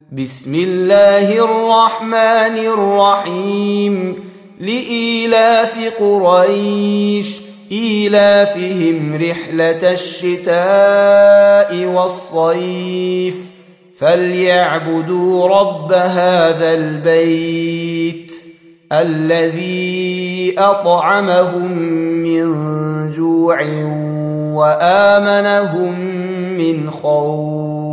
بسم الله الرحمن الرحيم لإيلاف قريش إيلافهم رحلة الشتاء والصيف فليعبدوا رب هذا البيت الذي أطعمهم من جوع وآمنهم من خوف.